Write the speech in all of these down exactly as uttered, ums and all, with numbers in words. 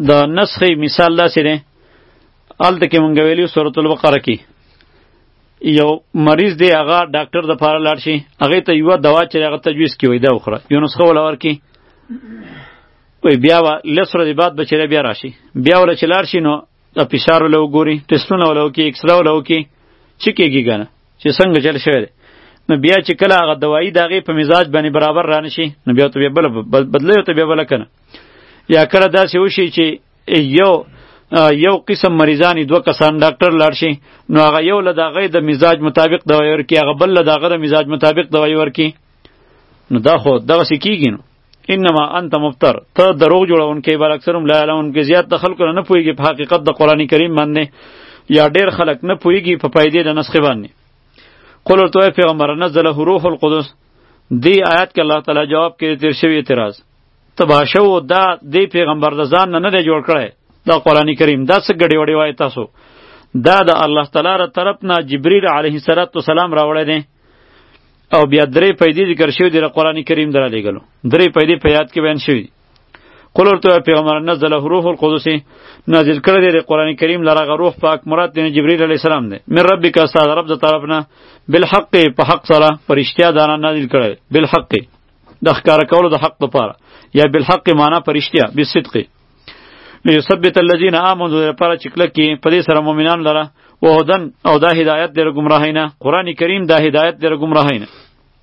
د نسخ مثال داسې دی، هلته کې مونږ ویلي سورة البقره کې یو مریض دی، هغه ډاکټر د پاره لاړ شي، هغې ته یوه دوا چې هغه تجویز کړي وایي دا وخوره، یو نسخه وله ورکړي، وایي بیا به لس ورځې بعد به چې بیا راشي، بیا وله چې لاړ شي نو د فشار وله وګوري، ټسټونه وله وکړي، اکسره وله وکړي، څه کېږي که نه چې څنګه چل شوی دی. نو بیا چې کله هغه دوایي د هغې په مزاج باندې برابر رانه شي نو بیا ورته بیا بله بدلوي ورته بیا بله که نه. یا کله داسې وشي چې یو یو قسم مریضانی دوه کسان ډاکټر لاړ شي نو هغه یو له د هغې د مزاج مطابق دوايي ورکړي، هغه بل له د هغه د مزاج مطابق دوايي ورکړي، نو دا خو دغسې کېږي. نو انما انت مفتر، ته دروغ جوړونکی، بل اکثرهم لا یعلمون کې زیات د خلکو نه پوهېږي په حقیقت د قرآن کریم باندې، یا ډېر خلک نه پوهېږي په فایدې د نسخې باندې. قل ورته وایه پیغمبره نزله روح القدس، دې آیات کې الله تعالی جواب کې تیر شوی اعتراض تباشو دا دې پیغمبر د ځان نه نه دی جوړ کړی دا قرآن کریم، دا څه ګډې وډې وایي تاسو، دا د الله تعالی ر طرف نه جبریل علیه السلام راوړی دی، او بیا درې پیدې ذکر شوي دي د قرآن کریم در لېږلو، درې پیدې په یاد کې بیان شوي دي. قل ورته وایه پیغمبر نزله روح القدس، نازل کړی دی د قرآن کریم لره هغه روح پاک مراد دی جبریل علیه السلام دی، من ربک ستا د رب د طرف نه، بالحق په حق سره په رښتیا دانه نازل کړی، بالحق د ښکاره کولو د حق دپاره، یا بالحق معنا په رښتیا، بالصدق لیثبت الذین آمنوا لپاره چې کلک کړي په دې سره مؤمنان لره، وهدن او دا هدایت دی له ګمراهۍ نه، قرآن کریم دا هدایت دی له ګمراهۍ نه.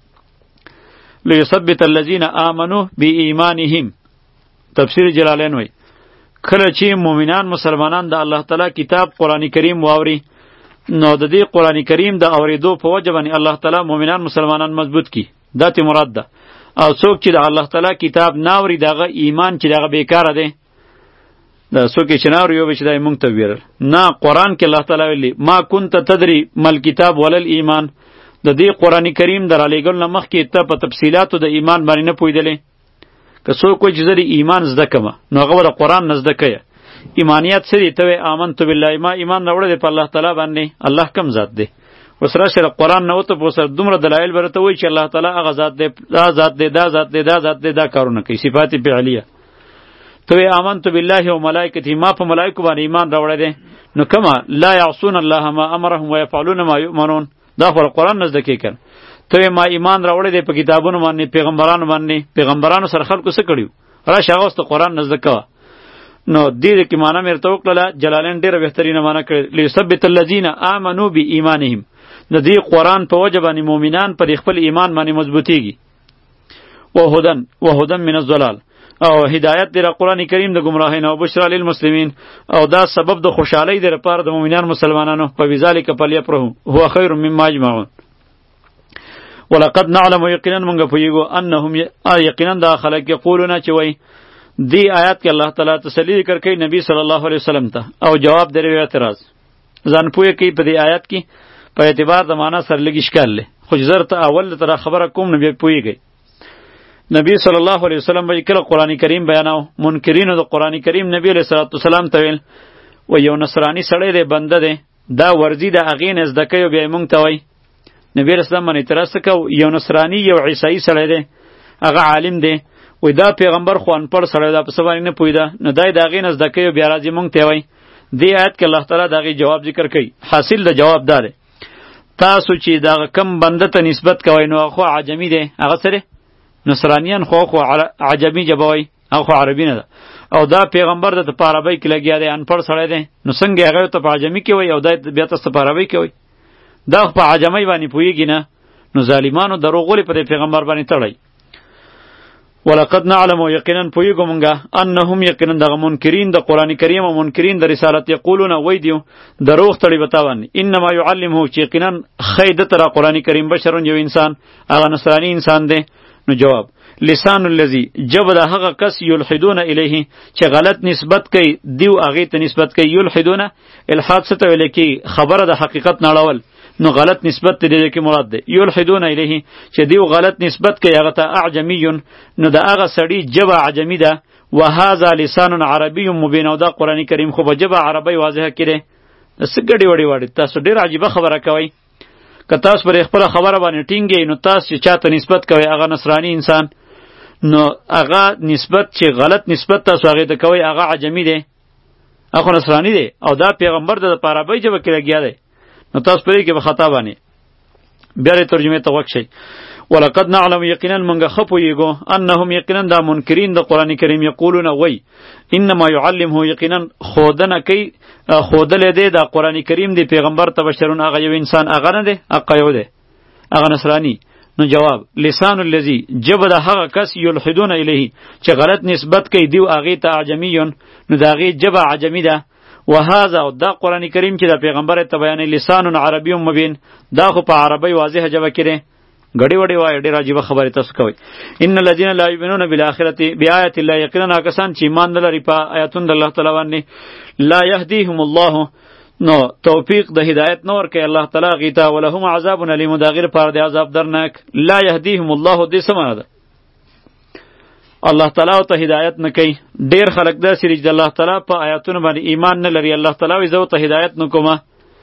لیثبت الذین آمنوا بایمانهم، تفسیر جلالین وایي کله چې مؤمنان مسلمانان د الله تعالی کتاب قرآن کریم واوري نو د دې قرآن کریم د اورېدو په وجه باندې الله تعالی مؤمنان مسلمانان مضبوط کی، دا ته مراد ده. او څوک چې د الله تعالی کتاب ناوري دغه ایمان چې دغه بیکاره دی، دا څوک چې ناوري یو به چې دای مونږ ته ویرل نه، قرآن کې الله تعالی ویلي ما کنت تدری مل کتاب ولل ایمان، د دې قرآن کریم در علیګل نه مخکې ته په تفصیلاتو د ایمان باندې نه پوهېدلې. که څوک وایي چې زه د ایمان زده کمه نو هغه به د قرآن نه زده کوي. ایمانیت څه دی؟ ته وایې آمنت بالله، ما ایمان راوړی دی په الله تعالی باندې، الله کم ذات دی؟ اوس راشه د قرآن نه وته په سر دومره دلایل به راته وایي چې الله تعالی هغه ذات دی، دا ذات دی، دا ذات دی، دا ذات دی، دا کارونه کوي، صفات فعلیه. ته وایې آمنت بالله و ملائکته، ما په ملایکو باندې ایمان راوړی دی، نو کمه لا یعصون الله ما امرهم ویفعلون ما یؤمرون، دا خو قرآن نه زده کوي کنه. ته ما ایمان راوړی دی په کتابونو باندې، پیغمبرانو باندې، پیغمبرانو سره خلکو څه کړي راشه هغه اوس ته قرآن نه زده کوه. نو دې کې معنا مې ورته وکړله، جلالین ډېره بهترینه معنا کړې، لیثبت الذین آمنوا بایمانهم، د دې قرآن په وجه باندې مؤمنان پر خپل ایمان باندې مضبوطیږي. وهدن وهدن من الضلال، او هدایت دی را قرآن کریم د گمراهۍ نه، او بشرا للمسلمین، او دا سبب د خوشحالۍ دی لپاره د مؤمنان مسلمانانو، فبذلک فلیفرحوا هو خیر مما یجمعون. ولقد نعلم یقینا مونږ پوهیږو انهم یقینا دا خلک یقولون چې وایي، دی آیات کې الله تعالی تسلی ذکر کوي نبی صلی الله علیه وسلم ته، او جواب دی اعتراض ځان پوهه کوي په دې آیات کې په اعتبار د معنا سره لږ اشکال لري، خو زر ته اول تر خبره کوم نبی پوهیږي. نبی صلی الله علیه وسلم به کله قرآن کریم بیاناو، منکرینو د قرآن کریم نبی علیه الصلاۃ والسلام ته ویل و یو نصرانی سړی دی، بنده دی، دا ورزی د هغې نه زده کوي، بیا مونږ ته وایي. نبی علیه السلام باندې اعتراض کو، یو نصرانی یو عیسائی سړی دی، هغه عالم دی، وای دا پیغمبر خو انپړ سړی دا په څه باندې نه پوهېده، نو دی د هغې نه زده کوي بیا راځي مونږ ته وایي. دې آیت کې الله تعالی د هغې جواب ذکر کوي. حاصل د جواب دا دی تاسو چې دغه کم بنده ته نسبت کوئ نو هغه خو عجمي دی، هغه څه دی؟ نصرانیان خو خو عجمی جبه وای، هغه خو عربي نه ده، او دا پیغمبر د په عربی کې لګیا دی، انپړ سړی دی، نو څنګه هغه ته په عجمی کې وای او دا بیا تاسو په عربی کې وای؟ دا په عجمی باندې پوهیږي نه، نو ظالمانو دروغ ولې په پیغمبر باندې تړی. ولقد نعلم یقینا پوهیږو مونږه انهم یقینا دغه منکرین د قرآن کریم او منکرین د رسالت یقولون وای دیو دروغ تړي بتاون، انما یعلمه چې یقینا خیده تر قرآن کریم بشرون یو انسان، هغه نصرانی انسان دی. نو جواب لسان الذی جب دا هغه کس یلحدون الیه چې غلط نسبت کوي دیو هغې ته نسبت کوي، یلحدون الحاد څه ته ویل کی؟ خبره د حقیقت نړول، نو غلط نسبت ته دې کې مراد دی. یلحدون الیه چې دیو غلط نسبت کوي هغه ته اعجمی، نو دا هغه سړی جبه عجمی ده، وهذا لسان عربی مبین، او دا قرآن کریم خو په جبه عربی واضحه کړي. څه ګډې وډې وړې تاسو ډېر عجیبه خبره کوئ. که تاسو پر خپل خبره باندې ټینګئ نو تاسو چې چاته نسبت کوئ هغه نصرانی انسان، نو هغه نسبت چې غلط نسبت تاسو هغې ته کوئ هغه عجمی دی، هغه نصرانی دی او دا پیغمبر د په عربۍ ژبه کې لګیا دی، نو تاسو په دې کې به خطا باندې بیا دې ترجمې ته غوږ شئ. ولقد نعلم یقینا منګه ښه پوهېږو انهم یقینا دا منکرین د قرآن کریم یقولون وی انما یعلمه یقینا ښودنه کوي ښودلی دی دا قرآن کریم دی پیغمبر ته بشرون هغه یو انسان هغه نه دی هغه یو دی هغه نصرانی. نو جواب لسان الذی جبه د هغه کس یلحدون الیه چې غلط نسبت کوي دیو هغې ته عجمیون نو د هغې جبه عجمی ده. وهذا دا قرآن کریم چې د پیغمبر ته بیانې لسان عربی مبین دا خو په عربی واضحه جبه کې دی. غړي وړي وای ډېر عجیبه خبره تاسو کوي. ان الذين لا يؤمنون بالاخره بیاات الله یقینا کسان چې ایمان نه لري په آیاتون د الله تعالی باندې لا يهديهم الله نو توفیق د هدایت نور کوي الله تعالی غیتا ولهم عذاب الیم دا غیر پر د عذاب درناک. لا يهديهم الله دې سمانه ده الله تعالی ته هدایت نه کوي. ډېر خلک دا سری د الله تعالی په آیاتونو باندې ایمان نه لري الله تعالی وی زو ته هدایت نه کومه.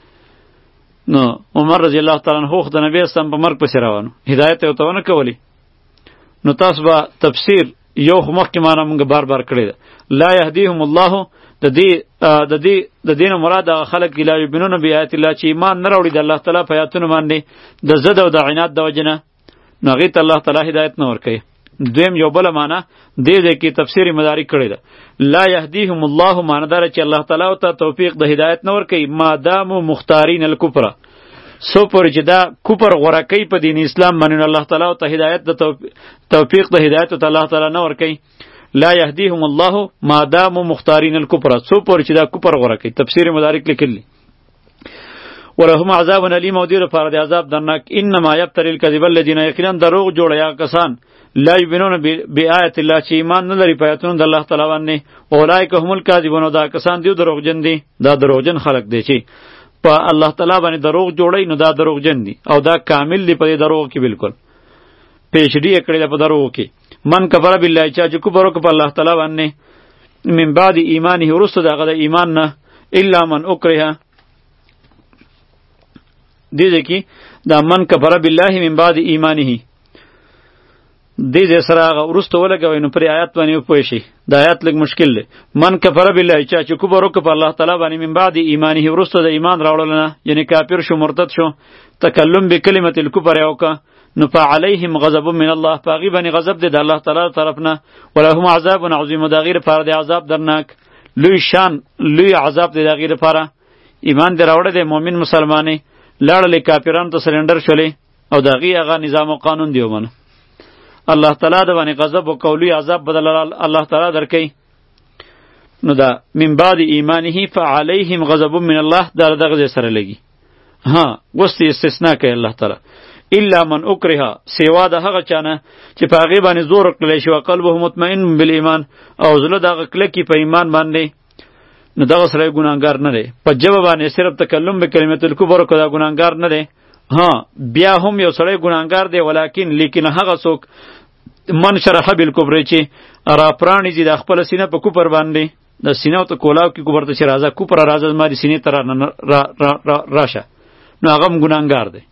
نو عمر رضی الله تعالی عنہ د نبی اسلام په مرګ پسې روانو هدایت یې ورته ونه کولی. نو تاسو به تفسیر یو خو مخکې معنا مونږ بار بار کړې ده لا یهدیهم الله د دې د دې د دې نه مراد هغه خلک لا یؤمنون بآیات الله چې ایمان نه راوړي د الله تعالی په آیاتونو باندې د ضد او د عناد د وجې نه نو هغې ته الله تعالی هدایت نه ورکوي. دویم یو بله معنا دې ځای کې تفسیر مدارک کړې ده لا یهدیهم الله معنا داره چې الله تعالی ته توفیق د هدایت نه ورکوي مادامو مختارین الکفر سو پورې چې دا کفر غوره کوي په دین اسلام باندې الله تعالی ته هدایت د توفیق د هدایت ته الله تعالی نه ورکوي. لا یهدیهم الله مادامو مختارین الکفر سو پورې چې دا کفر غوره کوي تفسیر مدارک لیکلی ولهم عذاب الیم او دې لپاره د عذاب درناک. انما یفتری الکذب الذین یقینا دروغ جوړه یا کسان لا یؤمنون بآیات الله چې ایمان نه لري په آیاتونو د الله تعالی باندې اولئک هم الکاذبون دا کسان دی دروغجن دي دا دروغجن خلق دی چې په الله تعالی باندې دروغ جوړي نو دا دروغجن دي او دا کامل دی په دروغ کې بالکل پیشډی کړی په دروغ کې. من کفر بالله چې کفر وکړ په الله تعالی باندې من بعد ایمانه ورسته دغه د ایمان نه الا من اکره دې ځکه دا من کفر بالله من بعد ایمانه دې دې سره هغه ورسته ولګوي نو پر آیات باندې پوه شي دا آیات لږ مشکل دی. من کفر بالله چې کفر وکړ په الله تعالی باندې من بعد ایمانه ورسته د ایمان راوړل نه یعنی کافر شو مرتد شو تکلم بکلمه الکفر یوکا نو فعليهم غضب من الله پاغي باندې غضب دی د الله تعالی طرف نه ولهم عذاب عظیم دا غیر پر د عذاب درناک لوی شان لوی عذاب دی دا غیر پر ایمان دی راوړل دی مؤمن مسلمانې لاړل کافرانو ته سرندر شولې او دا غي هغه نظام او قانون دی ومنه الله تعالی د باندې غضب او قولی عذاب بدل الله تعالی درکې. نو دا من بعد ایمانه فعليهم غضب من الله دا دغه سره لګي ها وست استثناء کوي الله تعالی الا من اکره سیوا د هغه چانه چې په هغې باندې زور کړلی شي قلبه مطمئن بالایمان او زړه دغه کلکي په ایمان باندې نو دغه سړی ګناهګار نه دی په ژبه باندې صرف تکلم به کلمت الکفر وکړه دا ګناهګار نه دی. ها بیا هم یو سړی ګناهګار دی ولیکن لیکن هغه څوک من شرح بالکفر چې را پرانیزي د خپل سینه په کفر باندې د سینه ته کولاو کې کفر ته چې راځه کفر راځه زما د سینې ته راشه نو هغه هم ګناهګار دی.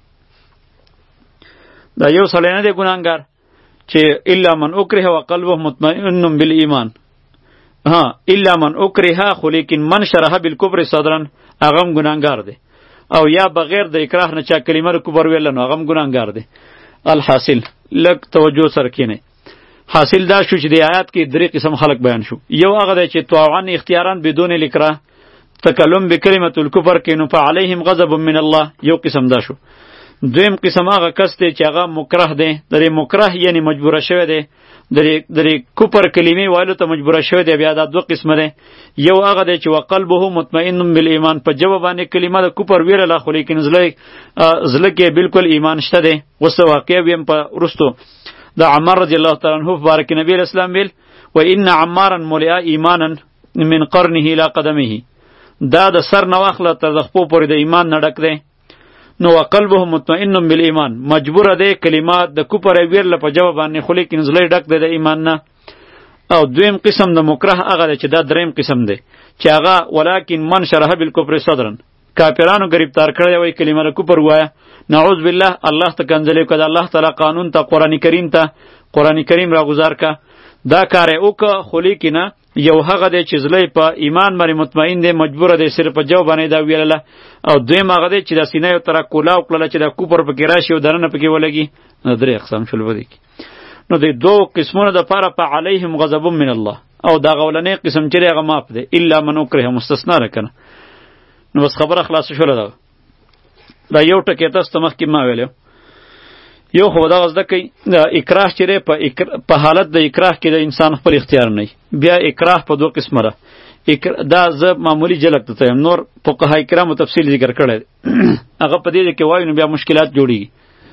دا یو سړی نه دی ګناهګار چې الا من اکره وقلبه مطمئن بالایمان ها الا من اکره خو لیکن من شرح بالکفر صدرا هغه هم ګناهګار دی او یا بغیر د اکراه نه چا کلمه رو کفر ویل نو هغه هم ګناهګار دی. الحاصل لک توجه سره کینه حاصل دا شو چې د آیات کې درې قسم خلق بیان شو. یو هغه دی چې طاعن اختیاران بدون الاکراه تکلم بکلمه الکفر کې نو فعليهم غضب من الله یو قسم دا شو. دویم قسم هغه کس دی چې هغه مکره دی درې مکره یعنی مجبوره شوی دی درې درې کفر کلمې وایلو ته مجبوره شوی دی بیا دا دوه قسمه دی. یو هغه دی چې وقلبه مطمئن بالایمان په جواب باندې کلمه د کفر ویله خو لیکن زله زله کې بالکل ایمان شته دی. وسه واقع ویم په ورستو د عمر رضی الله تعالی عنہ مبارک نبی اسلام ویل و ان عمارا ملئ ایمانا من قرنه الى قدمه دا د سر نه واخله تر د خپو پورې د ایمان نه ډک دی. نو وقلبه مطمئن بالایمان مجبور دی کلمات د کفر ویل په جواب باندې خو لیکن زله ډک دی د ایمان نه. او دویم قسم د مکره هغه چې دا دریم قسم دی چې هغه ولکن من شرح بالکفر صدرا کافرانو گرفتار کړی وای کلمه د کفر وایه نعوذ بالله الله ته کنځلې کړه الله تعالی قانون ته قران کریم ته قرآن کریم را گزار کا. دا کار یې وکړه، خو لیکنه یو هغه دی چې زړه په ایمان باندې مطمئن دی، مجبوره دی صرف په جو باندې دا ویلله، او دویم هغه دی چې دا سینه یو طرف کولاو کړله چې دا کوپر پکې راشي او دننه پکې ولګي. نو درې اقسام شول په دې کې. نو د دوو قسمونو دپاره په علیهم غضب من الله، او دا غولنې قسم چې دی هغه معاف دی، الا من اکره مستثنا ده کنه. نو بس خبره خلاصه شوله ده. دا یو ټکی تاسو ته مخکې ما ویلی یو خو دغه زده کوي د اکراه چې دی په اکر... په حالت د اکراه کې د انسان خپل اختیار نه وي. بیا اکراه په دوه قسمه ده. اکر... دا زه معمولی جلک ته یم، نور فقهای کرامو تفصیل ذکر کړی هغه په دې کې وایو نو بیا مشکلات جوړیږي.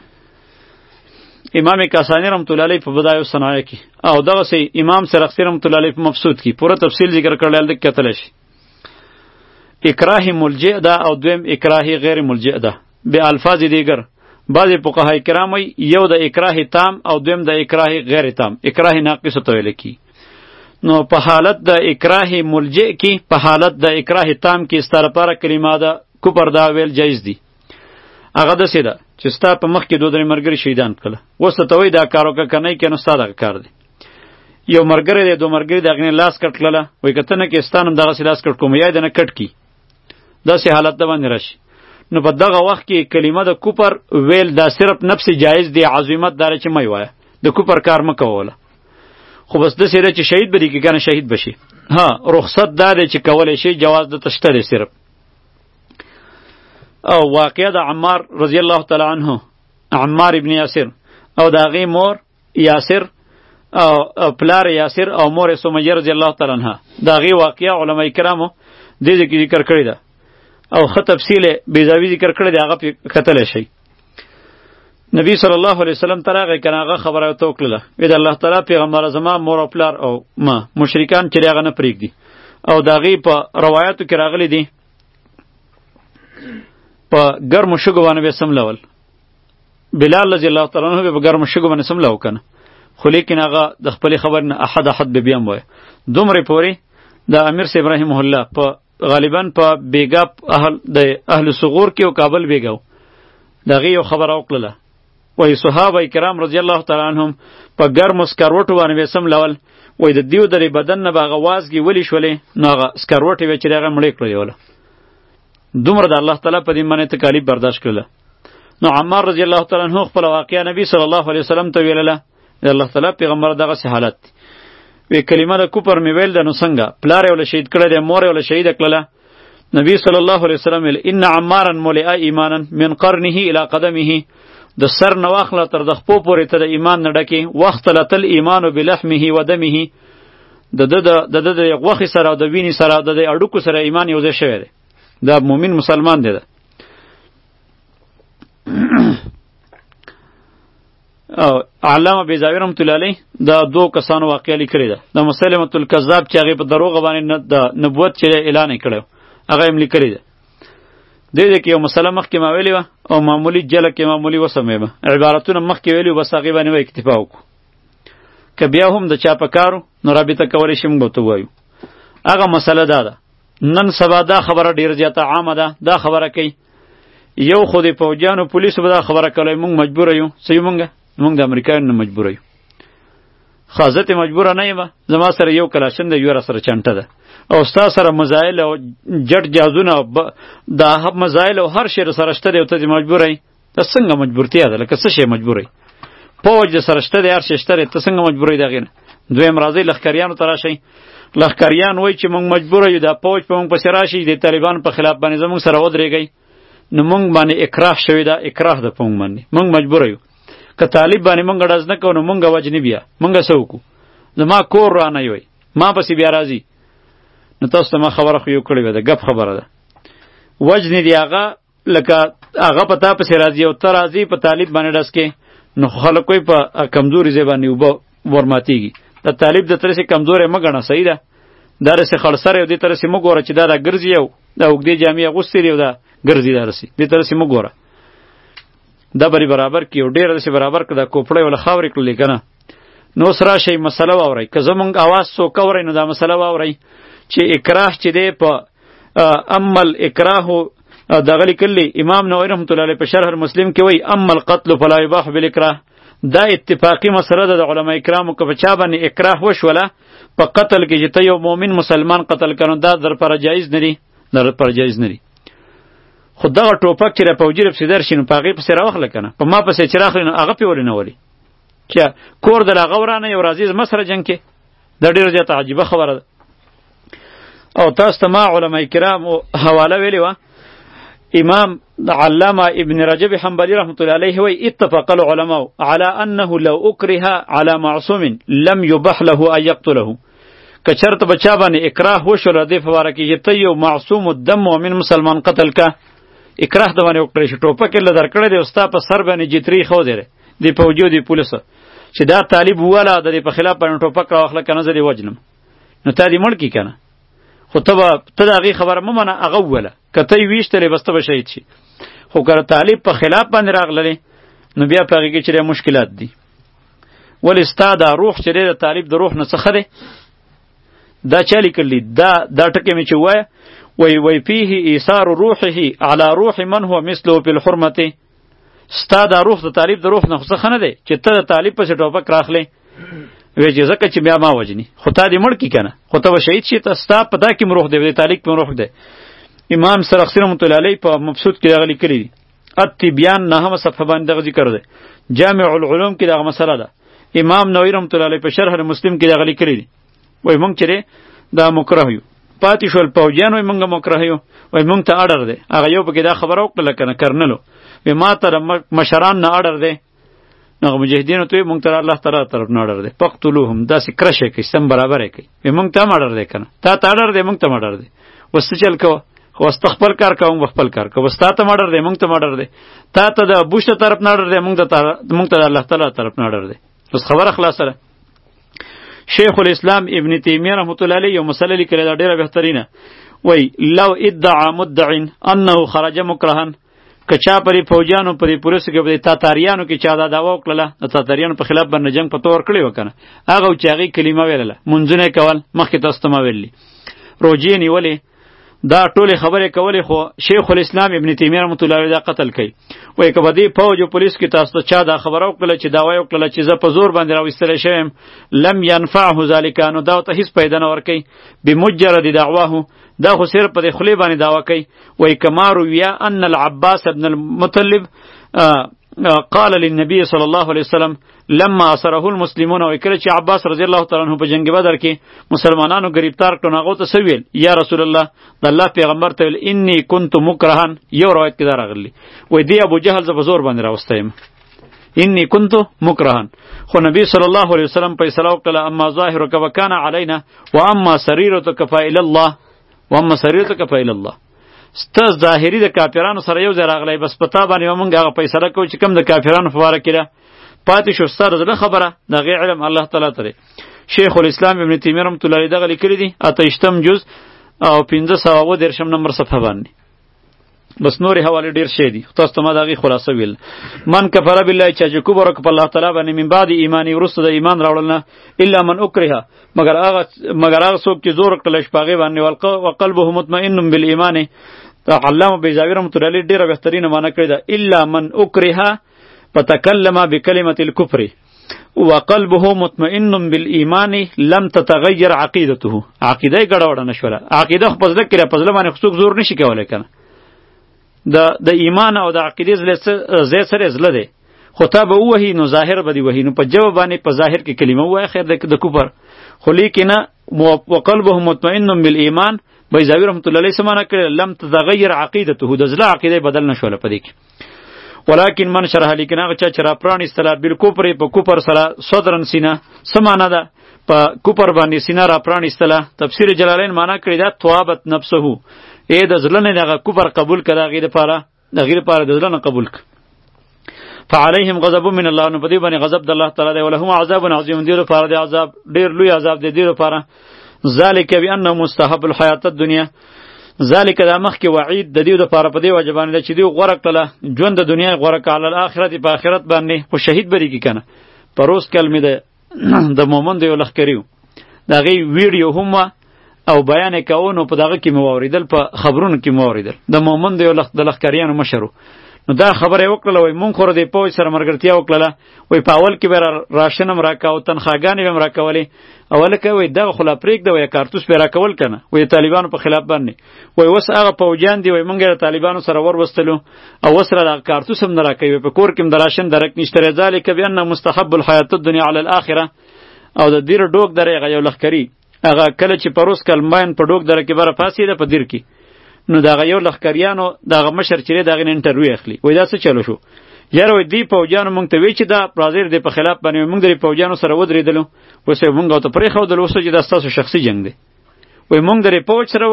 امام کاسانی رحمت الله علیه په بدایع الصنایع کې او دغسې امام سرخسی رحمت الله علیه په مبسوط کې پوره تفصیل ذکر کړی هلته کتلی شي. اکراه ملجئ ده او دویم اکراه غیر ملجئ ده به الفاظ دیگر. بعضی فقهای کرام وایي یو د اکراه تام او دویم د اکراه غیر تام، اکراه ناقص ته ویل کی. نو په حالت د اکراه ملجئ کې، په حالت د اکراه تام کې ستاره لپاره کلمه ده کفر دا ویل جایز دي. هغه داسې ده چې ستا په مخ کې دوه درې ملګري شهیدان کړله، اوس ته وایي دا کار وکړه که نه یې که نو ستا دغه کار دی. یو ملګری دی، دوه ملګري د هغې نه لاس کټ کړله، وایي که ته نه کې ستا نم دغسې لاس کټ کوم یا یې د نه کټ کي، داسې حالت د باندې راشي. نو په دغه وخت کې کلمه د کفر ویل دا صرف نفس جایز دی، عظمت داره چې مه وایه، د کفر کار مه کوله. خو بس داسې ده چې شهید به دي که کنه شهید بشي. ها رخصت دا دی چې کولی شي، جواز دته شته دی صرف. او واقعه د عمار رضی الله تعالی عنه، عمار ابن یاسر او د هغې مور یاسر او پلار یاسر او مور سمیه رضی الله تعالی عنها، د هغې واقعه علما کرامو دې ځای کې ذکر کړې ده او ښه تفصیل بیضاوي ذکر کړی دی، هغه پې کتلی شئ. نبی صلی الله علیه وسلم ته راغی که نه هغه خبره ورته وکړله، وی د الله تعالی پیغمبره زما مور او پلار او ما مشرکان چې دی هغه نه پرېږدي. او د هغې په روایاتو کې راغلی دي په ګرمو شګو باندې به سملول. بلال رضی الله تعالی عنه به په ګرمو شګو باندې سملو کنه، خو لیکن هغه د خپلې خبرې نه احد احد به بیا هم وایه. دومرې پورې د امیر صاحب رحمه الله په غالبا په بیګا اهل د اهل صغور کې او کابل بیګاو دغه یو خبره وکړه. وای صحابه کرام رضی الله تعالی عنهم په ګرمو سکروټو باندې سم لول، وای د دیو درې بدن نه باغ وازګي ولی شولې، نو هغه سکروټي و چې هغه مړې کړې وله. دومره د الله تعالی په دې باندې تکالیف برداشت کړله. نو عمار رضی الله تعالی عنہ خپل واقعیا نبی صلی الله علیه وسلم ته ویله، د الله تعالی پیغمبر دغه سه حالت وی کلمه د کوپر می ویل د نو څنګه پلار یې ول شهید کړه، د مور یې ول شهید کړله. نبی صلی الله علیه وسلم ویل ان عمارا ملئ ایمانا من قرنه الی قدمه، د سر نه واخله تر د خپو پورې ته د ایمان نه ډکې، واختلط الایمان بلحمه و دمه، د د د د غوښې سره او د وینې سره د اډوکو سره ایمان یو ځای شوی دی، دا مؤمن مسلمان دی. او علامه بیضاوی رحمت الله علیه دا دو کسانو واقعه لیکلې ده. د مسلمة الکذاب چې هغې په دروغ باندې د نبوت چې اعلان یې کړی هغه هم لیکلې ده. دې دې کې یو مسله مخکې ما ویلې وه او معمولي جله کې معمولي وسمېمه عبارتونه مخکې ویلي وو، بس هغې باندې به اکتفا وکړو. که بیا هم د چا په کار نو رابطه کولی شي موږ به ورته ووایو. هغه مسله دا ده، نن سبا دا خبره ډېر زیاته عامه ده، دا خبره کوي یو خو د پوځیانو پولیسو به دا خبره کولی، موږ مجبوره یو څه یو، موږ موږ د امریکایانو نه مجبوره یو. خو زه ترې مجبوره نه یم، زما سره یو کلاشن ده، یو را سره چنټه ده، او ستا سره مزایل او جټ جازونه دا مزایل او هر شی سره شته دی او ته دې مجبوره یې. دا څنګه مجبورتیا ده؟ لکه څه شی مجبوره یې؟ پوځ د سره شته دی، هر شی شته دی، ته څنګه مجبوره یې د هغې نه؟ دویم راځئ لښکریانو ته راشئ، لښکریان وایي چې موږ مجبوره یو، دا پوځ په موږ پسې راشي د طالبانو په خلاف باندې زموږ سره ودرېږئ، نو موږ باندې اکراه شوی ده، اکراه ده په موږ باندې، موږ مجبوره یو. که طالب باندې موږ ډز نه کوو نو موږ وجنې بیا موږ څه وکړو؟ زما کور رانه وی ما پسې بیا راځي. نو تاسو ته ما خبره خو یو کړې وه، د ګپ خبره ده. وجنې دی هغه لکه هغه په تا پسې راځي او ته راځي په طالب باندې ډز کې، نو خلک وایي په کمزوري ځای باندې اوبه ورماتېږي. د طالب د طرفې کمزوری مه ګڼه، صحیح ده؟ دا رسې خړسر یو دې طرفې مه ګوره چې دا دا ګرځي یو دا اوږدې جامې اغوستې دي او دا ګرځي دا رسې دې طرفې مه ګوره، دا بری برابر کړي او ډېر داسې برابر کړه، دا کوپړی ولا خاورې کړلې که نه. نو اوس راشئ مسله واورئ، که زمونږ اواز څوک اورئ نو دا مسله واورئ چې اکراه چې دی په اما الاکراهو دغه لیکلي امام نووي رحمت الله علیه په شرح المسلم کې وایي اما القتل فلا یباح بالاکراه، دا اتفاقی مسله ده د علما کرامو که په چا باندې اکراه وشوله په قتل کې چې ته یو مؤمن مسلمان قتل کړو دا در پر جایز نه دی در پر جایز نه دی خو دغه ټوپک چې را پوجي رپسې درشي نو په هغې پسې راوخله که نه په ما پسې چې راخلي نو هغه پې ولې نه ولي چې کور د هغه ورانه یو راځي زما سره جنګ کې دا ډېره زیاته عجیبه خبره ده او تاسو ته ما علما کرامو حواله ویلې وه امام علامه ابن رجب حنبلی رحمت الله علیه وی اتفق العلماء على انه لو اکره على معصوم لم يبح له ان يقتله که چرته بچا باندې اکراه وشو دی فواره کې ته یو معصوم الدم مؤمن مسلمان قتل کا اکراه د باندې وکړي شو ټوپک له درکړې دی استا په سر باندې جتری خو دی دی فوجو دی پولیس چې دا طالب والا د په خلاف باندې ټوپک راخله کنه زری وجنم نو تا دې مړ کی کنه خو ته ته دا غي خبره ممنه هغه وله کته ویشتلې بسته به شهید شي خو کړه طالب په خلاف باندې راغله نو بیا په هغه کې چې مشکلات دي ول استاد روح چې د طالب د روح نه څخه دی دا چالي کړلی دا دا ټکه می چې وای وای وای فيه ایثار روحه على روح من هو مثله في الحرمه استاد روح د طالب د روح نه څخه نه دی چې ته طالب په ټوپک راخلې وی چې زکه چې بیا ما وجنی خو تا دې مړ کی کنه خو ته شهید شي ته ستا په دا کې مروح دی طالب په روح دی امام سرخسی رحمت الله علیه په مبسوط کې دغه لیکلی دی التبیان نهم صفحه باندې دغه ذکر دی جامع العلوم کې دغه مسله ده امام نووي رحمت الله علیه په شرح مسلم کې دغه لیکلی دی وای مونږ چې دا مکره یو پاتې شول پوجان وای مونږ مکره یو وای مونږ ته اډر دی هغه یو پکې دا خبره وکړه کنه کرنلو وای ما ته مشران نه اډر دی نو مجاهدینو ته مونږ ته الله تعالی طرف نه اډر دی پقتلوهم دا سې کرشه کې سم برابر کې وای مونږ ته اډر دی کنه تا ته اډر دی مونږ ته اډر دی وسته چل کو خو استخبل کار کوم خپل کار کو وستا ته اډر دی مونږ ته اډر دی تا ته د بوش طرف نه اډر دی مونږ ته مونږ ته الله تعالی طرف نه اډر دی اوس خبره خلاصه شیخ الاسلام ابن تیمیه رحمت الله علیه یو مسله لیکلې ده ډیره بهترینه وای لو ادعا مدع انه خرج مکرها کچا پری فوجانو پری پولیسو کې په تاتاریانو کې چا دا داوا وکړه د تاتاریانو په خلاف باندې جنگ په تور کړی وکنه هغه چې هغه کلمه ویله منځونه کول مخکې تاسو ته ما ویلي روجې نیولې دا ټوله خبره کولې خو شیخ الاسلام ابن تیمیه رحمت الله علیه دا قتل کړي وای کبه دی فوج او پولیس کې تاسو ته چا دا خبره وکړه چې دا وای وکړه چې زه په زور باندې راوستل شوم لم ينفعه ذلك نو دا ته هیڅ پیدا نه ورکي بمجرد دعواه دا خو صرف په خلی باندې داوا کوي وای کمارو یا ان العباس ابن المطلب قال للنبي صلى الله عليه وسلم لما اسره المسلمون وکړه چې عباس رضی الله تعالی عنہ په جنگ بدر کې مسلمانانو گرفتار کړو هغه ته سویل یا رسول الله د الله پیغمبر ته انی كنت مکرها یو روایت کې دا راغلی وای دی ابو جهل ز بزور باندې راوستیم انی كنت مکرها خو نبی صلی الله علیه وسلم په صلوات کله اما ظاهرک وکانا علینا واما سریرتک فإلى الله واما سریرتک فإلى الله ستا ظاهری د کافرانو سره یو ځای راغلی بس پتا باندې موږ هغه فیصله کوو چې کوم د کافرانو په واره کې ده پاتې شو ستا د خبره د غیر علم الله تعالی ته شیخ الاسلام ابن تیمیه رحمت الله علیه دغه لیکلی دي اتهشتم جز او پنځه سوه اووه دېرشم نمبر صفحه باندې بس نورې حوالې ډېر شی دي تاسو ته ما د هغې خلاصه ویل من کفر بالله چا چې کفر وکړ په الله تعالی باندې من بعد ایمانې وروسته د ایمان راوړل نه الا من اکره مگر هغه مگر هغه څوک چې زور کړلی شي په هغې باندې وقلبه مطمئن بالایمان علامه بیضاوي رحمت الله علیه ډېره بهترینه معنی کړې ده الا من اکره فتکلم بکلمة الكفر وقلبه مطمئن بالایمان لم تتغیر عقیدته عقیده یې ګډوډه نه شوله عقیده خو په زړه کې په زړه باندې څوک زور نشي کولی کنه د د ایمان او د عقیدې ځای سره زړه دی خو تا به ووهي نو ظاهر به دې وهي نو په ژبه باندې په ظاهر کې کلمه ووایه خیر د کفر خو لیکنه وقلبه مطمئن بالایمان بیضاوي رحمت الله علیه سمانه کړی لم تتغیر عقیدته د زړه عقیده بدل نه شوله په دې کې ولكن من شرح لیکن هغه چا چې را پرانیستله بالکفر په کفر سره صدرن سینه څه معنی ده په کفر باندې سینه را پرانیستله تفسیر جلالین معنی کړی ده توابت نفسه ای د زړه نه دغه کفر قبول کړه هغې دپاره د هغې دپاره د زړه نه قبول کړه فعليهم غضب من الله نو په دې باندې غضب د الله تعالی دی ولهم عذاب عظیم دې لپاره د عذاب ډېر لوی عذاب دی دې لپاره ذلک بانه مستحب الحیات الدنیا ذالک دا مخکې وعید د دې لپاره په دې وجه باندې چې دوی غوره کړله ژوند د دنیا غوره کړه علی الاخرت په آخرت باندې خو شهید به کېږي که نه پروس کلمې د د مومن د یو لښکري و د هغې ویډیو هم وه او بیان یې کوو نو په دغه کې مې واورېدل په خبرونو کې مې واورېدل د مومن د یو د لښکریانو مشر و نو دا خبره وکړه وای مونږ خو د پوج سره مرګرتیا وکړه وای په اول کې به راشنم راکاو تنخواګانې به راکولې اول کې وای دغه خلا پریک د وای کارتوس به راکول کنه وای طالبانو په خلاف باندې وای وس هغه پوجان دی وای مونږ د طالبانو سره ور وستلو او وسره د کارتوس هم نه راکوي په کور کې د راشن درک نشته ذالک بان مستحب الحیات الدنیا علی الاخره او د دیر ډوک درې یو لخکری هغه کله چې پروس کلماین په ډوک درې کې بره پاسې ده په دیر کې نو دغه یو لخکریانو دغه مشر چې دغه انټرویو اخلي وای دا څه چلو شو یاره وای دی پوجانو مونږ ته وی چې دا پرازیر دی په خلاف باندې مونږ د پوجانو سره ودرېدلو وسه مونږ ته پرې خو د لوسو چې دا تاسو شخصي جنگ دی وای مونږ د پوج سره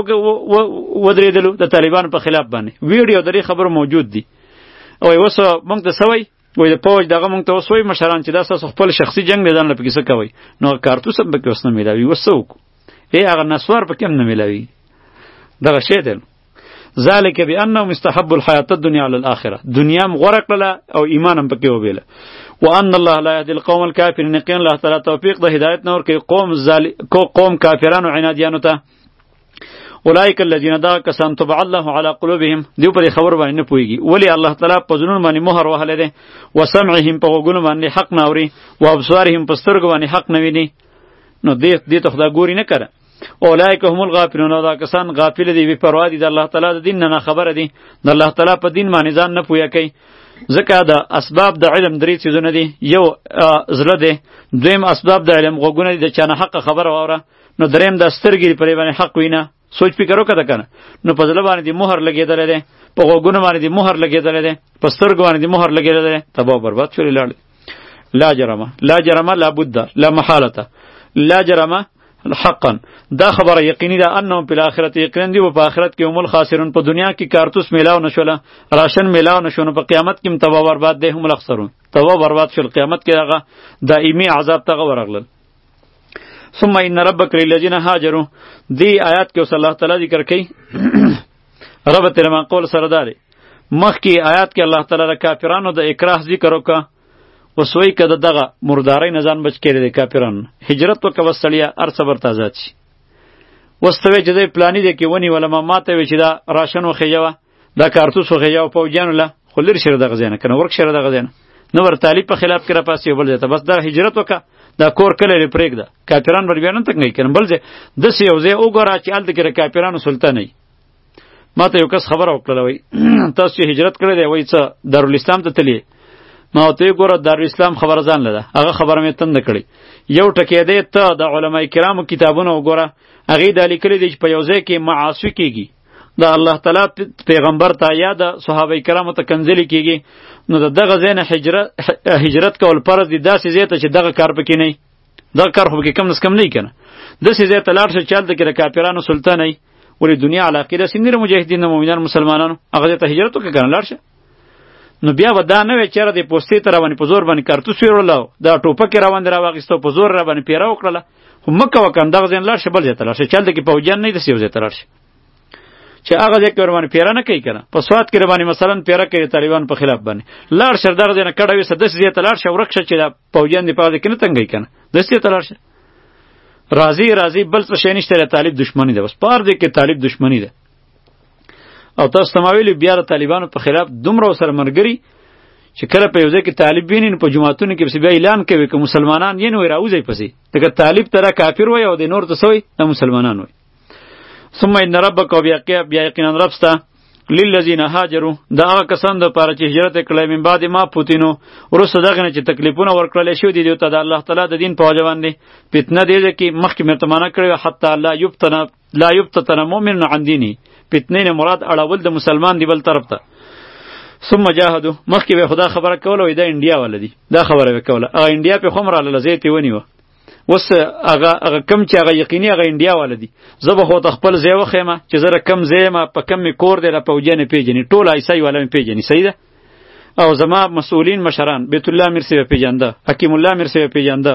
ودرېدلو د طالبانو په خلاف باندې ویډیو درې خبر موجود دی او وسه مونږ ته سوي وای د پوج دغه مونږ ته وسوي مشران چې دا تاسو خپل شخصي جنگ دی ځان لپاره کیسه کوي نو کارتوس هم پکې وسنه ملاوي وسوک ای هغه نسوار پکې هم نه ملاوي دغه شی دی ذالک بانه مستحب الحیات الدنیا علی الاخره دنیا مغره کړله او ایمان هم پکې وبیله وان الله لا يهدي القوم الكافرين یقین الله تعالی توفیق د هدایت نور کوي قوم ظالم قوم کافرانو عنادیانو ته اولئک الذین دا کسان طبع الله على قلوبهم دیو پر خبر باندې نه پويږي ولی الله تعالی په ځنون باندې مهر وهله ده وسمعهم په غوګونو باندې حق ناوري او ابصارهم په سترګو باندې حق نه ویني نو دې دې ته خدا ګوري نه کړه اولئک هم الغافلون دا کسان غافل دي بے پروا دي د الله تعالی د دین نه خبره دي د الله تعالی په دین باندې ځان نه پویا کوي ځکه دا اسباب د علم درې څیزونه دي یو زړه دی دویم اسباب د علم غوګونه دي د چانه حق خبره واوره نو دریم د سترګې پرې باندې حق وینا سوچ فکر وکړه کنه نو په ځل باندې مهر لګیدل دي په غوګونه باندې مهر لګیدل دي په سترګو باندې مهر لګیدل دي تباہ برباد شول لاړ لا جرمه لا جرمه لا بد لا محاله لا جرمه حقا دا خبره یقینی ده انهم په آخرت یقین دی او په آخرت کې هم الخاسرون په دنیا کې کارتوس میلاو نشوله راشن میلاو نشونه په قیامت کې تباہ برباد ده هم الخسرون تباہ برباد شول قیامت کې هغه دایمي عذاب ته ورغلل ثم ان ربک للذین هاجروا دی آیات کې الله تعالی ذکر کوي رب تیر ما قول سره داري مخکې آیات کې الله تعالی د کافرانو د اکراه ذکر وکړه وسوی کده دغه مردارای نه ځان بچ کړي د کافرانو هجرت وکړه وسړیا ار صبر تازه چی وستوي چې د پلانې دی کې ونی ولا ما ماته وی چې دا راشن و خیجوه دا کارتوس و خیجوه پوجانو له خلر شر دغه زینه کنه ورک شر دغه زینه نو ور طالب په خلاف کې را پاسې بل ځای ته بس دا هجرت وکړه دا کور کله لري پرېګ ده کافرانو ور بیان ته نه کنه بل ځای د سی یو ځای وګوره چې ال دغه کافرانو سلطان نه ماته یو کس خبر وکړه وای تاسو چې هجرت کړی دی وای څه دارالاسلام ته تلی ما ته ګوره دارالاسلام خبر ځان لده هغه خبره مې تند کړی یو ټکی دی ته د علماء کرامو کتابونه وګوره هغه د لیکلي دی په یو ځای کې معاصی کیږي د الله تعالی پیغمبر ته یا د صحابه کرامو ته کنځلي کیږي نو دغه ځای نه هجرت هجرت کول فرض دي داسې ځای ته چې دغه کار پکې نه دغه کار خو پکې کم نس کم نه کنه داسې ځای ته لاړ شه چل د کې کافرانو سلطان ای ولې دنیا علاقه د سینره مجاهدین مؤمنان مسلمانانو هغه ته هجرت وکړه لاړ شه نو بیا ودا نه چیرې د پوسټې تر باندې په زور باندې کارتوس ویرلو دا ټوپک روان دی راوغستو په زور را باندې پیرا وکړه خو مکه وکم دغه ځین لاړ شه بل ځای ته لاړ شه چل د کې پوجان نه د سیو ځای ته لاړ شه چې هغه ځای کې ور باندې پیرا نه کوي کنه په سواد کې باندې مثلا پیرا کوي طالبان په خلاف باندې لاړ شه دغه ځای نه کډه وي سدس ځای ته لاړ شه ورکشه چې دا پوجان دی په دې کې نه تنګي کنه د ځای ته لاړ شه راضی راضی بل څه شي نشته طالب دښمنی ده بس پار دې کې طالب دښمنی ده او تاسو تمویل بیا د طالبانو په خلاف دومره سره مرګري چې کله په یو ځای کې طالب ویني په جماعتونو کې بیا اعلان کوي چې مسلمانان یې نو راوځي پسې دغه طالب ترا کافر وای او د نور ته سوی د مسلمانان وای ثم ان ربک بیا بیا یقینا ربستا للذین هاجروا دا هغه کسان د پاره چې هجرت کړي من بعد ما پوتینو ورسره دغه نه چې تکلیفونه ورکړل شو دي ته د الله تعالی د دین په وجه باندې فتنه دی چې مخکې مرتمانه کړي حتی لا یفتن لا یفتن مؤمن عن دینی فتنه نه مراد اړول د مسلمان دی بل طرف ته ثم جاهدوا مخکې به خدا خبره کوله وای دا انډیا ولدي دا خبره وکوله ا انډیا په خمر له زیتی ونیو وس هغه هغه کم چې هغه یقیني هغه انډیا ولدي زبه خو خپل ځای وخېمه چې زره کم ځای ما په کم می کور دی را پوجنه پیجنې ټول ایسای ولا می پیجنې صحیح ده او زما مسئولین مشران بیت الله مرسی پیجنده حکیم الله مرسی پیجنده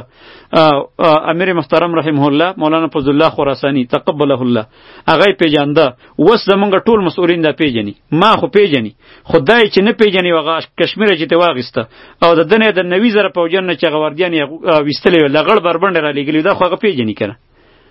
امیر محترم رحمه الله مولانا فضل الله خراسانی تقبله الله هغه پیجنده وس زمونږ ټول مسئولین دا پیجنې ما خو پیجنې خدای چې نه پیجنې وغه کشمیر چې ته واغسته او د دنیا د نوی زره پوجن نه چې غوردیان وستلې لغړ بربند را لګلی دا خو هغه پیجنې کنه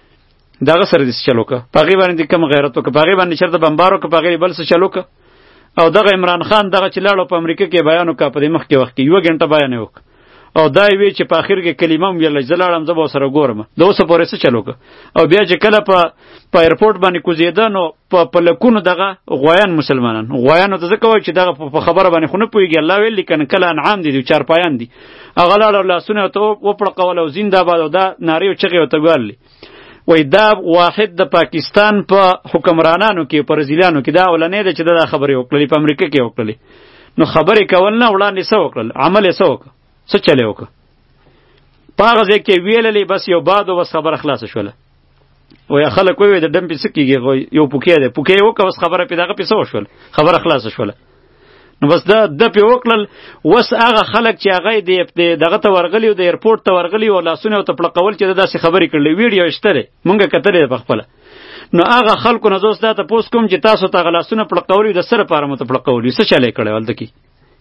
داغه سره دې چلوکه پاغي باندې کم غیرت وکړه پاغي باندې شرط بمبارو که پاغي بل څه چلوکه او دغه عمران خان دغه چې لاړو په امریکا کې بیان وکړ په دې مخکې وخت کې یو غنټه بیان وکړ او دا وی چې په اخر کې کلمه هم ویل زه لاړم زه به سره ګورم د اوسه پورې څه چلو او بیا چې کله په په ایرپورټ باندې کوزیده نو په په لکونو دغه غویان مسلمانان غویانو ته ځکه وایي چې دغه په خبره باندې خو نه پوهېږي الله ویل لیکن کله انعام دي چارپایان دي هغه لاړو لاسونه ته وپړقول او زنده‌باد او دا نارې او چغې ورته ویلې وای دا واحد د پاکستان په حکمرانانو کې په رزیلانو کې دا اولنې ده چې دا خبرې وکړلې په امریکا کې وکړلې نو خبرې کول نه وړاندې څه وکړل عمل یې څه وکړ څه چلې وکړه په هغه ځای کې ویللې بس یو باد او بس خبره خلاصه شوله وای خلک وایي د ډم پیسه کېږي یو پوکې ده پوکې وکړه بس خبره په دغه پیسه وشول خبره خلاصه شوله نو بس دا د په وکړل وس هغه خلک چې هغه د دغه ته ورغلی او د ایرپورټ ته ورغلی او لاسونه او تپړقول چې داسې خبرې کړلې ویډیو شته مونږه کتلې په خپل نو هغه خلکو نه زوس دا ته پوس کوم چې تاسو ته غلاسونه پړقولې د سره پاره مت پړقولې څه چلې کړې ولته کی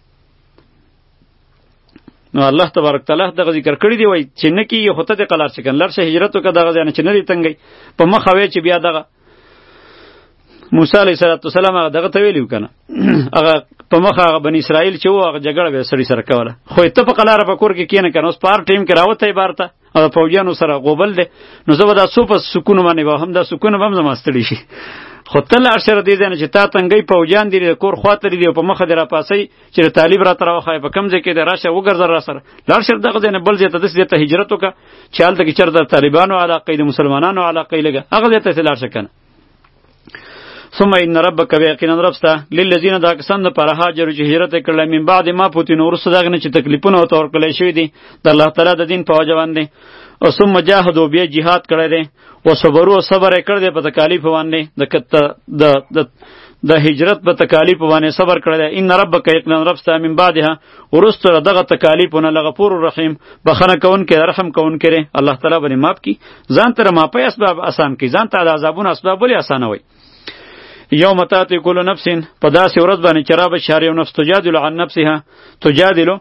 نو الله تبارک تعالی دغه ذکر کړی دی وای چې نه کی یو خطه د قلار چکن لرشه هجرت وکړه دغه ځای نه چې نه دی تنګي په مخ وای چې بیا دغه موسی علیه السلام هغه دغه ته ویلو کنه هغه په مخ هغه بنی اسرائیل چې و هغه جګړه به سړی سره کوله خو ته په قلاره په کور کې کینې کنه اوس پار ټیم کې راوته بارته او فوجانو سره غوبل دی نو زه به دا سو په سکون باندې به هم دا سکون به هم زما ستړي شي خو تل ارشر دې ځنه چې تا تنګي فوجان دي د کور خواته دي په مخه دی را پاسي چې طالب را تر واخای په کم ځای کې د راشه وګرځر را سره لارشر دغه ځنه بل ځای ته د دې ته هجرت وکړه چې حالت کې چر د طالبانو علاقه د مسلمانانو علاقه لګه هغه ځای ته لارشه کنه ثم ان ربک یقینا ربستا للذین دا کسان د پر هاجر چې هجرت کړل من بعد ما پوتین ورسره دغه نه چې تکلیفونه او تور کړی شوی دي د الله تعالی د دین په وجه باندې او ثم جاهدوا بیا jihad کړی دی او صبروا صبر کړی دی په تکالیف باندې د د د هجرت په تکالیف باندې صبر کړی دی ان ربک یقینا ربستا من بعدها ورسره دغه تکالیفونه لغفور رحیم بخنه کون کې رحم کون کړي الله تعالی باندې ماف کی ځان تر ما په اسباب آسان کی ځان ته د عذابونو اسباب ولې آسان وي یوم تاتی کل نفس په داسې ورځ باندې چې را به شهر یو نفس تجادل عن نفسها تجادلو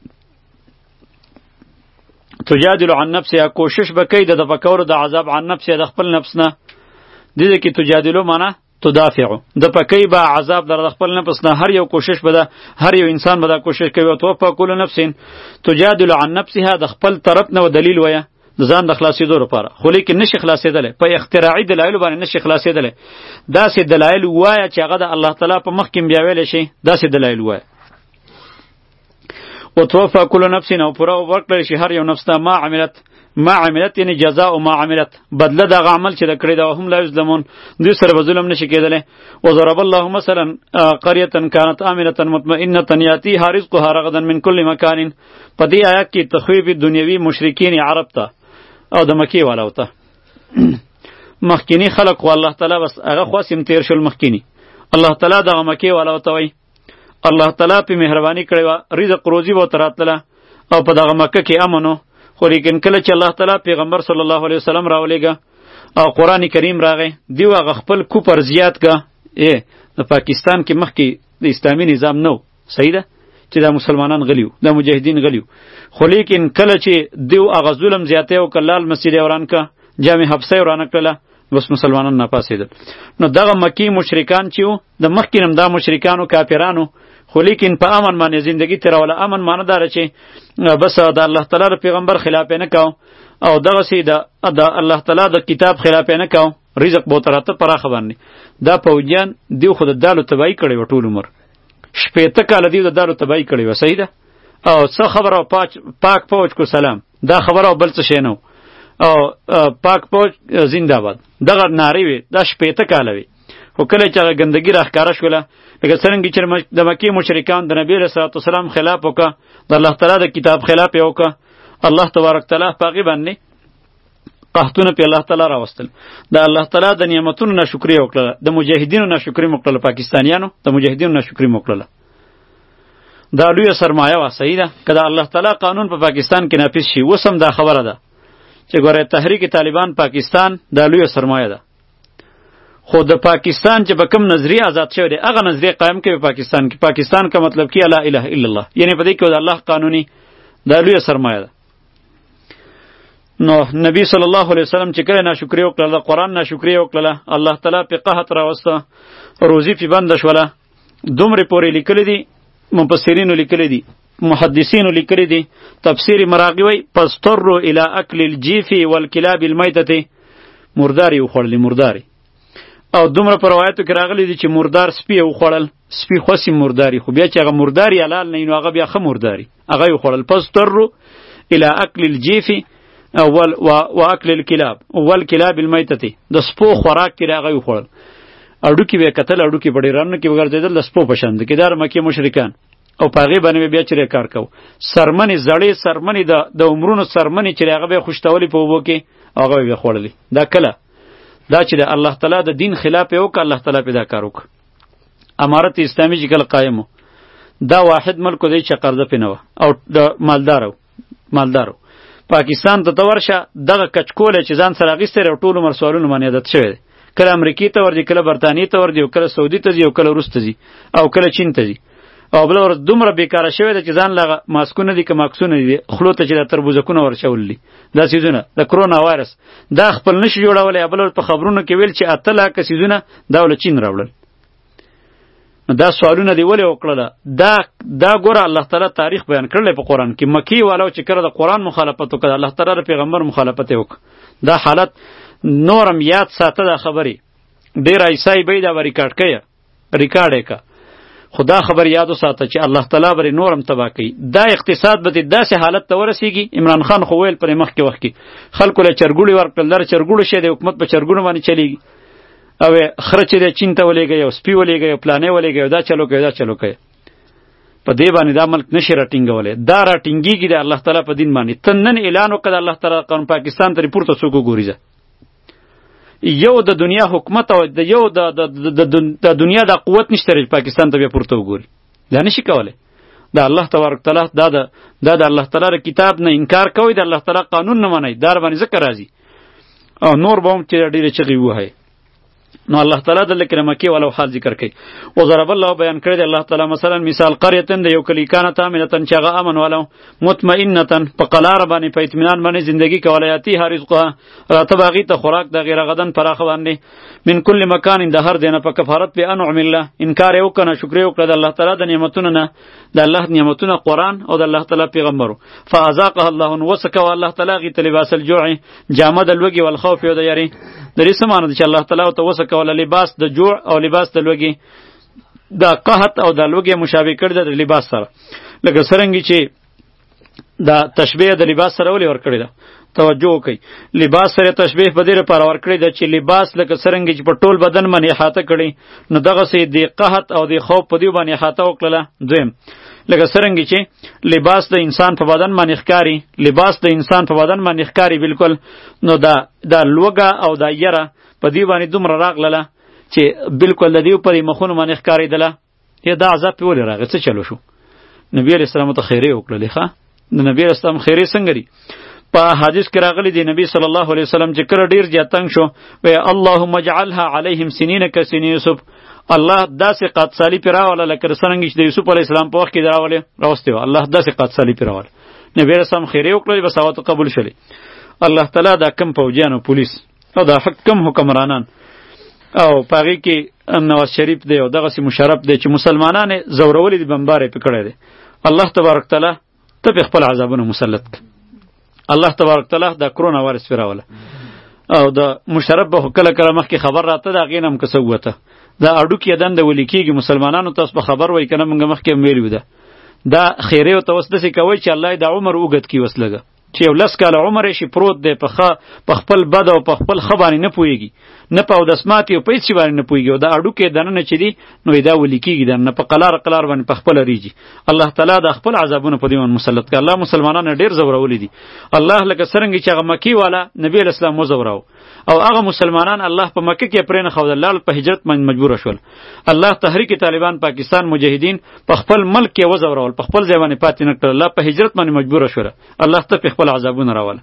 تجادلو عن نفسها کوشش بکوي د دفع کولو د عذاب عن نفسها د خپل نفس نه دې کې تجادلو معنی تدافعو د پکې به عذاب در خپل نفس نه هر یو کوشش بده هر یو انسان به دا کوشش کوي او توفا کل نفس تجادلو عن نفسها د خپل طرف نه دلیل وایه د ځان د خلاصېدو لپاره خو لیکن نشي خلاصېدلی په اختراعي دلایلو باندې نشي خلاصېدلی داسې دلایل ووایه چې هغه د الله تعالی په مخ کې بیا ویلی شي داسې دلایل ووایه وتوفا کل نفس او پوره ورکړلی شي هر یو نفس ته ما عملت ما عملت یعنی جزاء ما عملت بدله دغه عمل چې د کړی دا هم لا یظلمون دوی سره به ظلم نشي کېدلی وضرب الله مثلا قريه كانت امنه مطمئنه یاتیها رزقها رغدا من كل مکان په دې آیات کې تخویف دنیوي مشرکین عرب ته او د مکی والا وته مخکینی خلق خو الله تعالی بس هغه خواسم تیر شول مخکینی الله تعالی دغه مکی والا وته وای الله تعالی په مهرباني کړی و رزق روزي و تراتله او په دغه مکه کې امنو خو لیکن کله چې الله تعالی پیغمبر صلی الله علیه وسلم راولېګه او قران کریم راغی دی هغه خپل کوپر زیات کا ا د پاکستان کې مخکې د اسلامي نظام نو صحیح ده چې دا مسلمانان غلیو دا مجاهدین غلیو خو لیکن کله چې دیو هغه ظلم زیاته او کلال مسجد وران کا جامع حبسه وران کړله بس مسلمانان نه پاسېدل نو دغه مکی مشرکان چې د مخکې نم دا مشرکانو کافرانو خو لیکن په امن باندې زندگی تیروله امن معنی داره چې بس د الله تعالی پیغمبر خلاف نه کاو او دغه سي د الله تعالی د کتاب خلاف نه کاو رزق بو تراته پراخ باندې دا فوجان دی خود دالو تبای کړي وټول عمر شپېته کال دی د دالو تبای کړي و صحیح ده او څه خبره پاک پاک فوج کو سلام دا خبره بل څه شینو او پاک فوج زنده باد دغه ناری وي دا شپېته کال وي خو کله چې ګندګي راخکاره شوله لکه څنګه چې د مکی مشرکان د نبی رسول الله سلام خلاف وکړه د الله تعالی د کتاب خلاف وکړه الله تبارک تعالی پاغي باندې قحطونه په الله تعالی راوستل د الله تعالی د نعمتونو ناشکری وکړه د مجاهدینو ناشکری وکړه پاکستانیانو د مجاهدینو ناشکری وکړه دا لوی سرمایه وا صحیح ده کله الله تعالی قانون په پاکستان کې نافذ شي وسم دا خبره ده چې ګوره تحریک طالبان پاکستان دا لوی سرمایه ده خو د پاکستان چې به کوم نظریه آزاد شوی دی هغه نظریه قائم کوي پاکستان کې پاکستان کا مطلب کې لا اله الا الله یعنی په دې کې د الله قانوني دا لوی سرمایه ده نو نبی صلی الله علیه وسلم چې کله ناشکری وکړه قرآن ناشکری وکړه الله تعالی په قحط راوسته روزي په بند شوله دومره پورې لیکلی دي مفسرینو لیکلی دي محدثینو لیکلی دي تفسیر مراغی وای پستروا الی اکل الجیف والکلاب المیتة مرداری وخوړلې مرداری او دومره په روایتو کې راغلی دي چې مردار سپی وخوړل سپی خوسی مرداری خو بیا چې هغه مرداری حلال نه نو هغه بیا ښه مرداری هغه وخوړل پستروا الی اکل الجیف اول واکل الکلاب والکلاب المیتة د سپو خوراک کې هغه وخوړل اډو کې به قتل اډو کې بډې رانه کې وګرځیدل د سپو په شان د کیدار مکه مشرکان او پاغي باندې بیا چې کار کو سرمنې زړې سرمنې د د عمرونو سرمنې چې هغه به خوشتولې په وبو کې هغه به خوړلې دا کله دا چې د الله تعالی د دین خلاف یو ک الله تعالی پیدا کار وک امارت اسلامی چې کله قائمو دا واحد ملک دی چې قرضه پینوه او د مالدارو مالدارو پاکستان ته تورشه دغه کچکول چې ځان سره غیستره او ټولو مرسوالونو باندې عادت شوی کله امریکای ته ورځي کله برتانی ته ورځي کله سعودي ته ځي او کله روس ته ځي او کله چین ته ځي او بل ور دومره بیکاره شوی چې ځان لغه ماسکونه دي که ماکسونه دي خلو ته چې د تربوزکونه ورشوللی دا سیزونه د کرونا وایرس دا خپل نشي جوړولای بل په خبرونو کې ویل چې اته لاکه سیزونه دا ول چین راوړل دا سوالونه دی ولې وکړه دا دا ګوره الله تعالی تاریخ بیان کړل په قران کې مکی والو چې کړه د قران مخالفت وکړه الله تعالی د پیغمبر مخالفت وکړه دا حالت نورم یاد ساته دا خبري ډیر ایسای به دا ریکارډ کړي ریکارډ کا خدا خبر یادو ساته چې الله تعالی بری نورم تبا کوي دا اقتصاد به داسې حالت ته ورسیږي عمران خان خو ویل پر مخ کې وخت کې خلکو له چرګوړي ورکړل در چرګوړو شه د حکومت په چرګوړو باندې چلیږي او خرچ دې چین ته ولېږي او سپی ولېږي او پلانې ولېږي دا چلو کوي دا چلو کوي په دې باندې دا ملک نشي راټینګولې دا راټینګيږي د الله تعالی په دین باندې تنن اعلان وکړ الله تعالی قانون پاکستان ته پورته څوک ګوريزه یو د دنیا حکومت او د یو د د دنیا د قوت نشته پاکستان ته بیا پورته وګوري دا نشي کولای دا الله تبارک تعالی دا د دا د الله تعالی کتاب نه انکار کوي د الله تعالی قانون نه مني دا باندې ذکر راځي او نور به هم چې ډیره چغي وای نو الله تعالی د لکه مکی ولو حال ذکر کوي او ضرب الله بیان کړی دی الله تعالی مثلا مثال قريه د یو کلی کانه تامنتن چغه امن ولو مطمئنتن په قلار باندې په اطمینان باندې زندگی کولایاتی هر رزقه راته باغی ته خوراک د غیر غدن پراخه باندې من کل مکان د هر دینه په کفارت به انعم الله انکار یو کنه شکر یو کړه د الله تعالی د نعمتونو نه د الله نعمتونو قران او د الله تعالی پیغمبرو فازاقه الله وسک الله تعالی غی لباس الجوع جامد الوگی والخوف یو د یری د دې سمانه چې الله تعالی ته وسک ولا لباس د جوع او لباس د لوګي د قحط او د لوګي مشابه کړ د لباس سره لکه سرنګي چې دا تشبیه د لباس سره ولې ور کړی دا توجه وکړئ لباس سره تشبیه په دې لپاره ور کړی دا چې لباس لکه سرنګي چې په ټول بدن باندې احاطه کړي نو دغه سي د قحط او د خوف په دې باندې احاطه وکړه دویم لکه سرنګي چې لباس د انسان په بدن باندې ښکاری لباس د انسان په بدن باندې ښکاری بالکل نو دا دا لوګه او دا یره په دې باندې دومره راغله چې بالکل د دې په مخونو باندې ښکاریدله یا دا عذاب په ولې راغی څه چلو شو نبی علیہ السلام ته خیره وکړه ښه د نبی علیہ السلام خیره څنګه دی په حدیث کې راغلی دی نبی صلی الله علیه وسلم چې کله ډیر زیاتنګ شو و اللهم اجعلها علیهم سنین کسن یوسف الله داسې قات سالی پیراوله لکه څنګه چې د یوسف علیه السلام په وخت کې دراوله راوستي الله داسې قات سالی پیراوله نبی علیہ السلام خیره وکړه بس اوت قبول شلی الله تعالی دا کم فوجیان او پولیس او دا حکم حکمرانان او پاغي کې نواز شریف دی او دغه سي مشرف دی چې مسلمانان زورولې دي بمبارې پکړې دي الله تبارک تعالی ته خپل عذابونه مسلط ک الله تبارک تعالی دا کرونا وایرس پیراوله او دا مشرف به کله کله مخکې خبر راته دا غینم کسوته دا اډو کې دند ولي کېږي مسلمانانو تاسو په خبر وای کنه موږ مخکې ویلو ده دا خیره او توسط کوي چې الله دا عمر وګت کی وسلګه چې یو لس کاله عمر شي پروت دی په خ په خپل بد او په خپل خبرې نه پويږي نه په دسمات یو پیسې باندې نه پويږي دا اډو کې دنه نه چدي نو دا ولي کېږي دنه په قلار قلار باندې په خپل ریږي الله تعالی دا خپل عذابونه په دې باندې مسلط کړه الله مسلمانانو ډیر زورولې دي الله لکه سرنګي چې هغه مکی والا نبی اسلام وزوراو او هغه مسلمانان الله په مکه کې پرې نه خو الله په هجرت باندې مجبور شول الله تحریک طالبان پاکستان مجاهدین په خپل ملک کې وزورول په خپل ځای باندې پاتې نه کړل الله په هجرت باندې مجبور شول الله ته په خپل عذابونه راول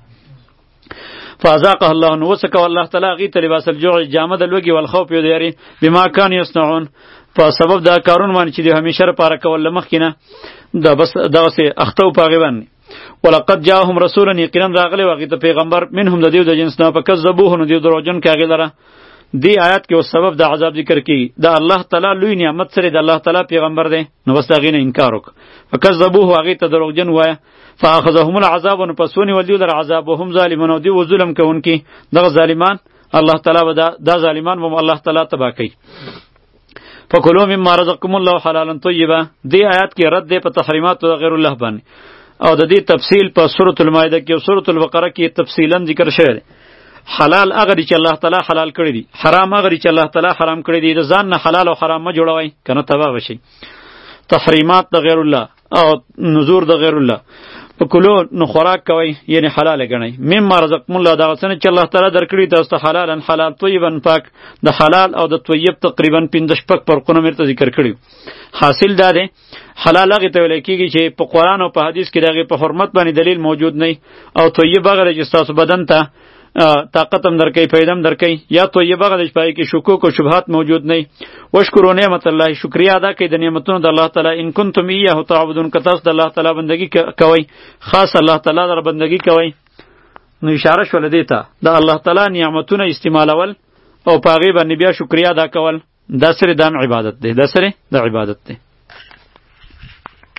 فازاقه الله نو وسک الله تعالی غی ته لباس الجوع جامد الوگی والخوف یدری بما کان یصنعون په سبب دا کارون باندې چې همیشه لپاره کول مخکینه دا بس دغه سي اختو پاغي باندې ولقد جاءهم رسولا یقینا راغلی واغی ته پیغمبر منهم د دیو د جنس نه پکذبوه نو دیو دروژن کاغی لره دی آیات کې او سبب د عذاب ذکر کی دا الله تعالی لوی نعمت سره د الله تعالی پیغمبر دی نو بس هغه نه انکار وک فکذبوه هغه ته دروغجن وای فاخذهم العذاب ونفسونی ولدی در عذاب وهم ظالمون دی و ظلم کوونکی دغه ظالمان الله تعالی ودا دا ظالمان و الله تعالی تبا کوي فکلوا مما رزقکم الله حلالا طیبا دی آیات کې رد دی په تحریمات او غیر الله باندې او د دې تفصیل په سورۃ المائده کې او سورۃ البقره کې تفصیلا ذکر شوی دی حلال هغه چې الله تعالی حلال کړی دي حرام هغه چې الله تعالی حرام کړی دي د ځان نه حلال او حرام ما جوړوي کنه تباہ وشي تحریمات د غیر الله او نذور د غیر الله کلو نو خوراک کوي یعنی حلال غنئ مما رزقکم الله دا څنګه چې الله تعالی درکړي تاسو ته حلالا حلال طیبا پاک د حلال او د طیب تقریبا پنځه شپږ فرقونه مرته ذکر کړي حاصل دا دی حلال هغه ته ویل کېږي چې په قرآن او په حدیث کې دغه په حرمت باندې دلیل موجود نه او طیب هغه چې تاسو بدن ته طاقت هم درکې پیدم درکې یا طیبه غل شپای کې شکوک او شبهات موجود نه وشکرو نعمت الله شکریا ادا کړئ د نعمتونو د الله تعالی ان کنتم ایه تعبدون کتاس د الله تعالی بندگی کوي خاص الله تعالی در بندگی کوي نو اشاره شول دیتا د الله تعالی نعمتونه استعمالول او پاغي باندې بیا شکریا ادا کول دا سره د عبادت دی دا سره د عبادت دی